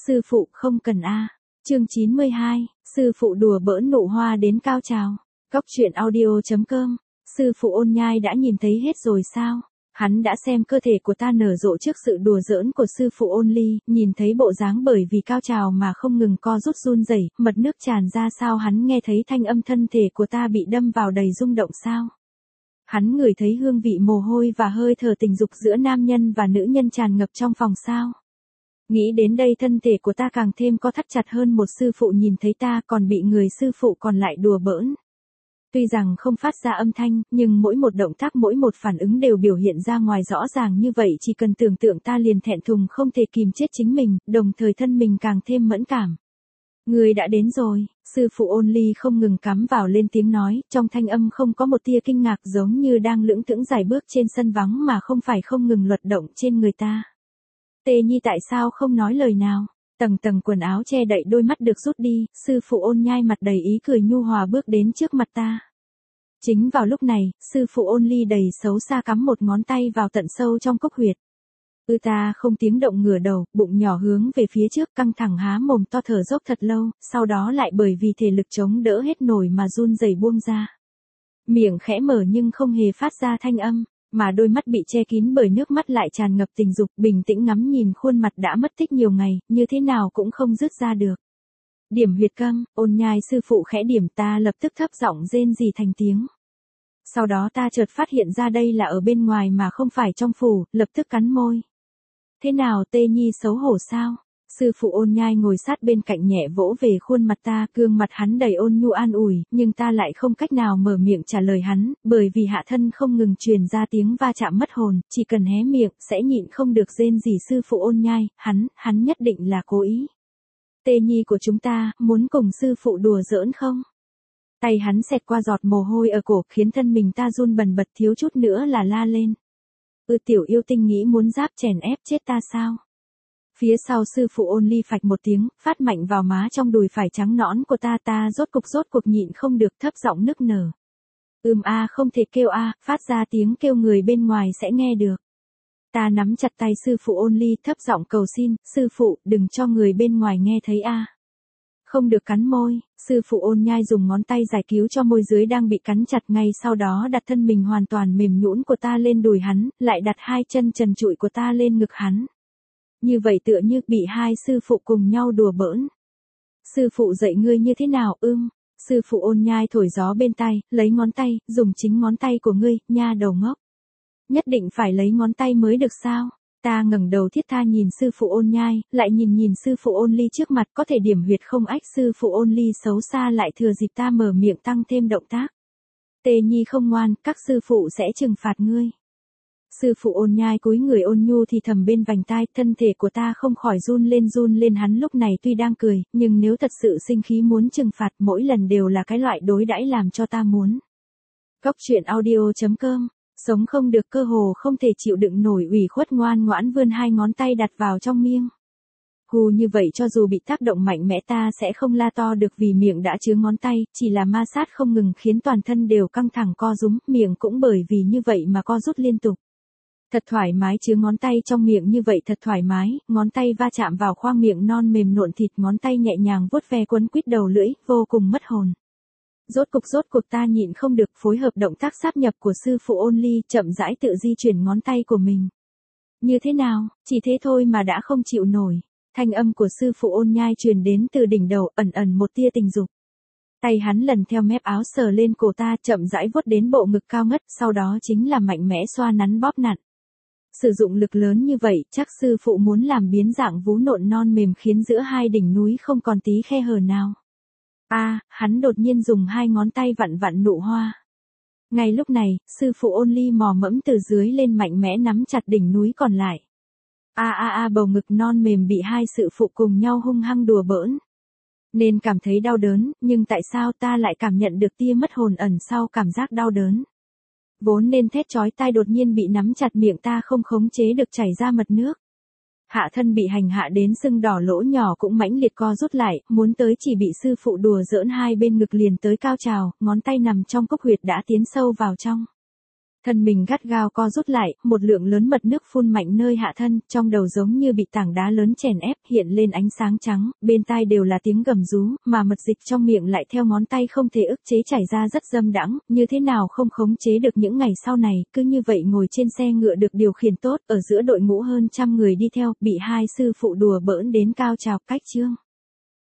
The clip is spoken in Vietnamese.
sư phụ không cần a. Chương 92, sư phụ đùa bỡn nụ hoa đến cao trào. Góc truyện audio.com. Sư phụ Ôn Nhai đã nhìn thấy hết rồi sao? Hắn đã xem cơ thể của ta nở rộ trước sự đùa giỡn của sư phụ Ôn Ly, nhìn thấy bộ dáng bởi vì cao trào mà không ngừng co rút run rẩy, mật nước tràn ra sao, hắn nghe thấy thanh âm thân thể của ta bị đâm vào đầy rung động sao? Hắn ngửi thấy hương vị mồ hôi và hơi thở tình dục giữa nam nhân và nữ nhân tràn ngập trong phòng sao? Nghĩ đến đây thân thể của ta càng thêm co thắt chặt hơn. Một sư phụ nhìn thấy ta còn bị người sư phụ còn lại đùa bỡn. Tuy rằng không phát ra âm thanh, nhưng mỗi một động tác, mỗi một phản ứng đều biểu hiện ra ngoài rõ ràng như vậy, chỉ cần tưởng tượng ta liền thẹn thùng không thể kìm chết chính mình, đồng thời thân mình càng thêm mẫn cảm. Người đã đến rồi, sư phụ Ôn Ly không ngừng cắm vào lên tiếng nói, trong thanh âm không có một tia kinh ngạc, giống như đang lững thững dài bước trên sân vắng mà không phải không ngừng luật động trên người ta. Tê Nhi tại sao không nói lời nào? Tầng tầng quần áo che đậy đôi mắt được rút đi, sư phụ Ôn Nhai mặt đầy ý cười nhu hòa bước đến trước mặt ta. Chính vào lúc này, sư phụ Ôn Ly đầy xấu xa cắm một ngón tay vào tận sâu trong cốc huyệt. Ta không tiếng động ngửa đầu, bụng nhỏ hướng về phía trước, căng thẳng há mồm to thở dốc thật lâu, sau đó lại bởi vì thể lực chống đỡ hết nổi mà run rẩy buông ra. Miệng khẽ mở nhưng không hề phát ra thanh âm, mà đôi mắt bị che kín bởi nước mắt lại tràn ngập tình dục, bình tĩnh ngắm nhìn khuôn mặt đã mất tích nhiều ngày, như thế nào cũng không dứt ra được. Điểm huyệt câm, Ôn Nhai sư phụ khẽ điểm, ta lập tức thấp giọng rên rỉ thành tiếng. Sau đó ta chợt phát hiện ra đây là ở bên ngoài mà không phải trong phủ, lập tức cắn môi. Thế nào Tê Nhi xấu hổ sao? Sư phụ Ôn Nhai ngồi sát bên cạnh nhẹ vỗ về khuôn mặt ta, gương mặt hắn đầy ôn nhu an ủi, nhưng ta lại không cách nào mở miệng trả lời hắn, bởi vì hạ thân không ngừng truyền ra tiếng va chạm mất hồn, chỉ cần hé miệng, sẽ nhịn không được rên rỉ. Sư phụ Ôn Nhai, hắn nhất định là cố ý. Tê Nhi của chúng ta, muốn cùng sư phụ đùa giỡn không? Tay hắn xẹt qua giọt mồ hôi ở cổ, khiến thân mình ta run bần bật, thiếu chút nữa là la lên. Tiểu yêu tinh nghĩ muốn giáp chèn ép chết ta sao? Phía sau sư phụ Ôn Ly phạch một tiếng, phát mạnh vào má trong đùi phải trắng nõn của ta rốt cuộc nhịn không được, thấp giọng nức nở. Không thể kêu phát ra tiếng kêu người bên ngoài sẽ nghe được. Ta nắm chặt tay sư phụ Ôn Ly, thấp giọng cầu xin, sư phụ, đừng cho người bên ngoài nghe thấy Không được cắn môi, sư phụ Ôn Nhai dùng ngón tay giải cứu cho môi dưới đang bị cắn chặt, ngay sau đó đặt thân mình hoàn toàn mềm nhũn của ta lên đùi hắn, lại đặt hai chân trần trụi của ta lên ngực hắn. Như vậy tựa như bị hai sư phụ cùng nhau đùa bỡn. Sư phụ dạy ngươi như thế nào? Sư phụ Ôn Nhai thổi gió bên tai, lấy ngón tay, dùng chính ngón tay của ngươi, nha đầu ngốc. Nhất định phải lấy ngón tay mới được sao? Ta ngẩng đầu thiết tha nhìn sư phụ Ôn Nhai, lại nhìn sư phụ Ôn Ly trước mặt, có thể điểm huyệt không ách. Sư phụ Ôn Ly xấu xa lại thừa dịp ta mở miệng tăng thêm động tác. Tê Nhi không ngoan, các sư phụ sẽ trừng phạt ngươi. Sư phụ Ôn Nhai cúi người ôn nhu thì thầm bên vành tai, thân thể của ta không khỏi run lên. Hắn lúc này tuy đang cười, nhưng nếu thật sự sinh khí muốn trừng phạt, mỗi lần đều là cái loại đối đãi làm cho ta muốn. Góc truyện audio.com. Sống không được, cơ hồ không thể chịu đựng nổi, ủy khuất ngoan ngoãn vươn hai ngón tay đặt vào trong miệng. Hù như vậy cho dù bị tác động mạnh mẽ ta sẽ không la to được vì miệng đã chứa ngón tay, chỉ là ma sát không ngừng khiến toàn thân đều căng thẳng co rúm, miệng cũng bởi vì như vậy mà co rút liên tục. Thật thoải mái, chứa ngón tay trong miệng như vậy thật thoải mái, ngón tay va chạm vào khoang miệng non mềm nộn thịt, ngón tay nhẹ nhàng vuốt ve quấn quýt đầu lưỡi, vô cùng mất hồn. Rốt cuộc ta nhịn không được, phối hợp động tác sáp nhập của sư phụ Ôn Ly, chậm rãi tự di chuyển ngón tay của mình. Như thế nào, chỉ thế thôi mà đã không chịu nổi. Thanh âm của sư phụ Ôn Nhai truyền đến từ đỉnh đầu, ẩn một tia tình dục. Tay hắn lần theo mép áo sờ lên cổ ta, chậm rãi vuốt đến bộ ngực cao ngất, sau đó chính là mạnh mẽ xoa nắn bóp nặn. Sử dụng lực lớn như vậy, chắc sư phụ muốn làm biến dạng vú nộn non mềm khiến giữa hai đỉnh núi không còn tí khe hở nào. Hắn đột nhiên dùng hai ngón tay vặn nụ hoa. Ngay lúc này, sư phụ Ôn Ly mò mẫm từ dưới lên mạnh mẽ nắm chặt đỉnh núi còn lại. Bầu ngực non mềm bị hai sư phụ cùng nhau hung hăng đùa bỡn. Nên cảm thấy đau đớn, nhưng tại sao ta lại cảm nhận được tia mất hồn ẩn sau cảm giác đau đớn? Vốn nên thét chói tai đột nhiên bị nắm chặt, miệng ta không khống chế được chảy ra mật nước. Hạ thân bị hành hạ đến sưng đỏ, lỗ nhỏ cũng mãnh liệt co rút lại, muốn tới chỉ bị sư phụ đùa giỡn hai bên ngực liền tới cao trào, ngón tay nằm trong cốc huyệt đã tiến sâu vào trong. Thân mình gắt gao co rút lại, một lượng lớn mật nước phun mạnh nơi hạ thân, trong đầu giống như bị tảng đá lớn chèn ép, hiện lên ánh sáng trắng, bên tai đều là tiếng gầm rú, mà mật dịch trong miệng lại theo ngón tay không thể ức chế chảy ra rất dâm đãng, như thế nào không khống chế được những ngày sau này, cứ như vậy ngồi trên xe ngựa được điều khiển tốt, ở giữa đội ngũ hơn trăm người đi theo, bị hai sư phụ đùa bỡn đến cao trào. Cách chương